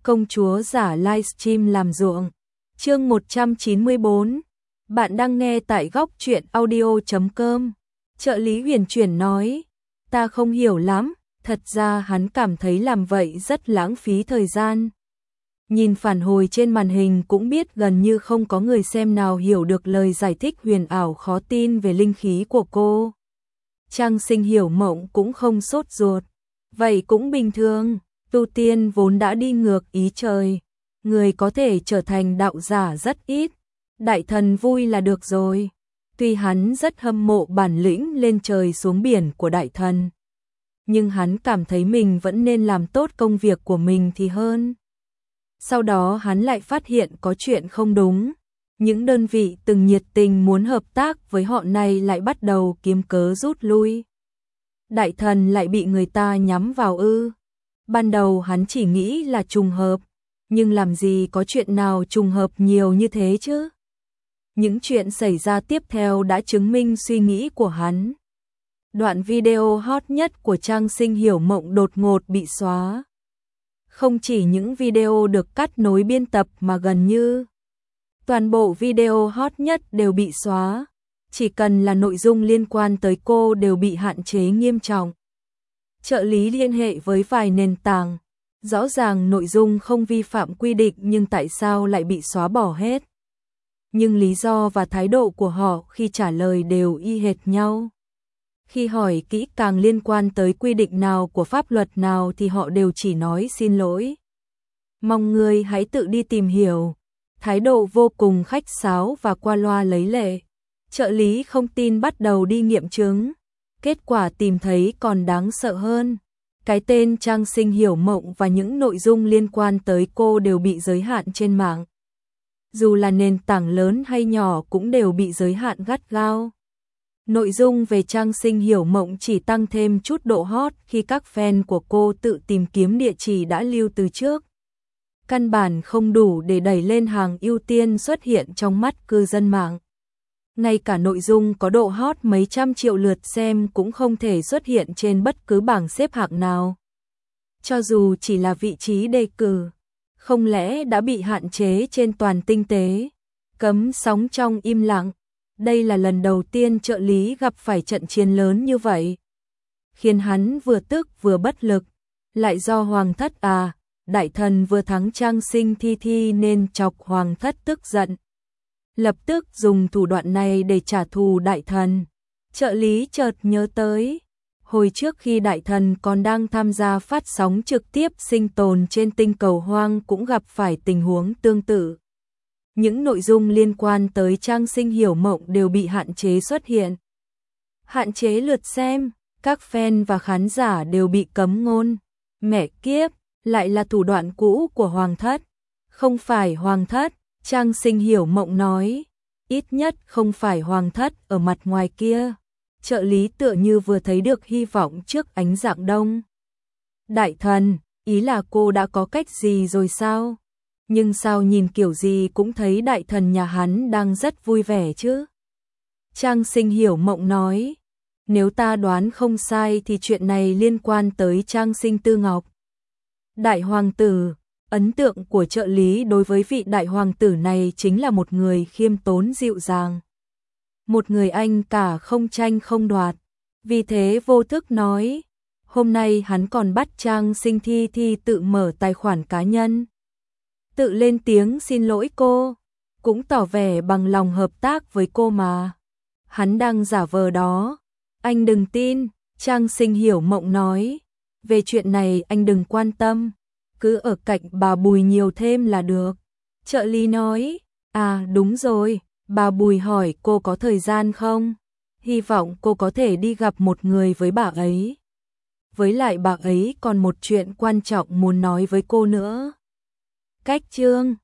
công chúa giả livestream làm ruộng. Chương 194. Bạn đang nghe tại góc truyện audio.com. Trợ lý Huyền chuyển nói, ta không hiểu lắm, thật ra hắn cảm thấy làm vậy rất lãng phí thời gian. Nhìn phản hồi trên màn hình cũng biết gần như không có người xem nào hiểu được lời giải thích huyền ảo khó tin về linh khí của cô. Trang Sinh Hiểu Mộng cũng không sốt ruột, vậy cũng bình thường, tu tiên vốn đã đi ngược ý trời, người có thể trở thành đạo giả rất ít, đại thần vui là được rồi. Tuy hắn rất hâm mộ bản lĩnh lên trời xuống biển của đại thần, nhưng hắn cảm thấy mình vẫn nên làm tốt công việc của mình thì hơn. Sau đó hắn lại phát hiện có chuyện không đúng, những đơn vị từng nhiệt tình muốn hợp tác với họ này lại bắt đầu kiếm cớ rút lui. Đại thần lại bị người ta nhắm vào ư? Ban đầu hắn chỉ nghĩ là trùng hợp, nhưng làm gì có chuyện nào trùng hợp nhiều như thế chứ? Những chuyện xảy ra tiếp theo đã chứng minh suy nghĩ của hắn. Đoạn video hot nhất của Trang Sinh Hiểu Mộng đột ngột bị xóa. Không chỉ những video được cắt nối biên tập mà gần như toàn bộ video hot nhất đều bị xóa. Chỉ cần là nội dung liên quan tới cô đều bị hạn chế nghiêm trọng. Trợ lý liên hệ với vài nền tảng. Rõ ràng nội dung không vi phạm quy định nhưng tại sao lại bị xóa bỏ hết? Nhưng lý do và thái độ của họ khi trả lời đều y hệt nhau. Khi hỏi kỹ càng liên quan tới quy định nào của pháp luật nào thì họ đều chỉ nói xin lỗi. Mong ngươi hãy tự đi tìm hiểu. Thái độ vô cùng khách sáo và qua loa lấy lệ. Trợ lý không tin bắt đầu đi nghiệm chứng. Kết quả tìm thấy còn đáng sợ hơn. Cái tên Trang Sinh Hiểu Mộng và những nội dung liên quan tới cô đều bị giới hạn trên mạng. Dù là nền tảng lớn hay nhỏ cũng đều bị giới hạn gắt gao. Nội dung về Trang Sinh Hiểu Mộng chỉ tăng thêm chút độ hot khi các fan của cô tự tìm kiếm địa chỉ đã lưu từ trước. Căn bản không đủ để đẩy lên hàng ưu tiên xuất hiện trong mắt cư dân mạng. Ngay cả nội dung có độ hot mấy trăm triệu lượt xem cũng không thể xuất hiện trên bất cứ bảng xếp hạng nào. Cho dù chỉ là vị trí đề cử, không lẽ đã bị hạn chế trên toàn tinh tế, cấm sóng trong im lặng. Đây là lần đầu tiên trợ lý gặp phải trận chiến lớn như vậy. Khiến hắn vừa tức vừa bất lực. Lại do hoàng thất đại thần vừa thắng Trang Sinh Thi nên chọc hoàng thất tức giận. Lập tức dùng thủ đoạn này để trả thù đại thần. Trợ lý chợt nhớ tới. Hồi trước khi đại thần còn đang tham gia phát sóng trực tiếp sinh tồn trên tinh cầu hoang cũng gặp phải tình huống tương tự. Những nội dung liên quan tới Trang Sinh Hiểu Mộng đều bị hạn chế xuất hiện. Hạn chế lượt xem, các fan và khán giả đều bị cấm ngôn. Mẹ kiếp, lại là thủ đoạn cũ của hoàng thất. Không phải hoàng thất, Trang Sinh Hiểu Mộng nói. Ít nhất không phải hoàng thất ở mặt ngoài kia. Trợ lý tựa như vừa thấy được hy vọng trước ánh rạng đông. Đại thần, ý là cô đã có cách gì rồi sao? Nhưng sao nhìn kiểu gì cũng thấy đại thần nhà hắn đang rất vui vẻ chứ? Trang Sinh Hiểu Mộng nói, nếu ta đoán không sai thì chuyện này liên quan tới Trang Sinh Tư Ngọc. Đại hoàng tử, ấn tượng của trợ lý đối với vị đại hoàng tử này chính là một người khiêm tốn dịu dàng. Một người anh cả không tranh không đoạt. Vì thế vô thức nói, hôm nay hắn còn bắt Trang Sinh Thi tự mở tài khoản cá nhân. Tự lên tiếng xin lỗi cô, cũng tỏ vẻ bằng lòng hợp tác với cô mà. Hắn đang giả vờ đó, anh đừng tin, Trang Sinh Hiểu Mộng nói. Về chuyện này anh đừng quan tâm, cứ ở cạnh bà Bùi nhiều thêm là được. Trợ lý nói, đúng rồi, bà Bùi hỏi cô có thời gian không? Hy vọng cô có thể đi gặp một người với bà ấy. Với lại bà ấy còn một chuyện quan trọng muốn nói với cô nữa. Cách chương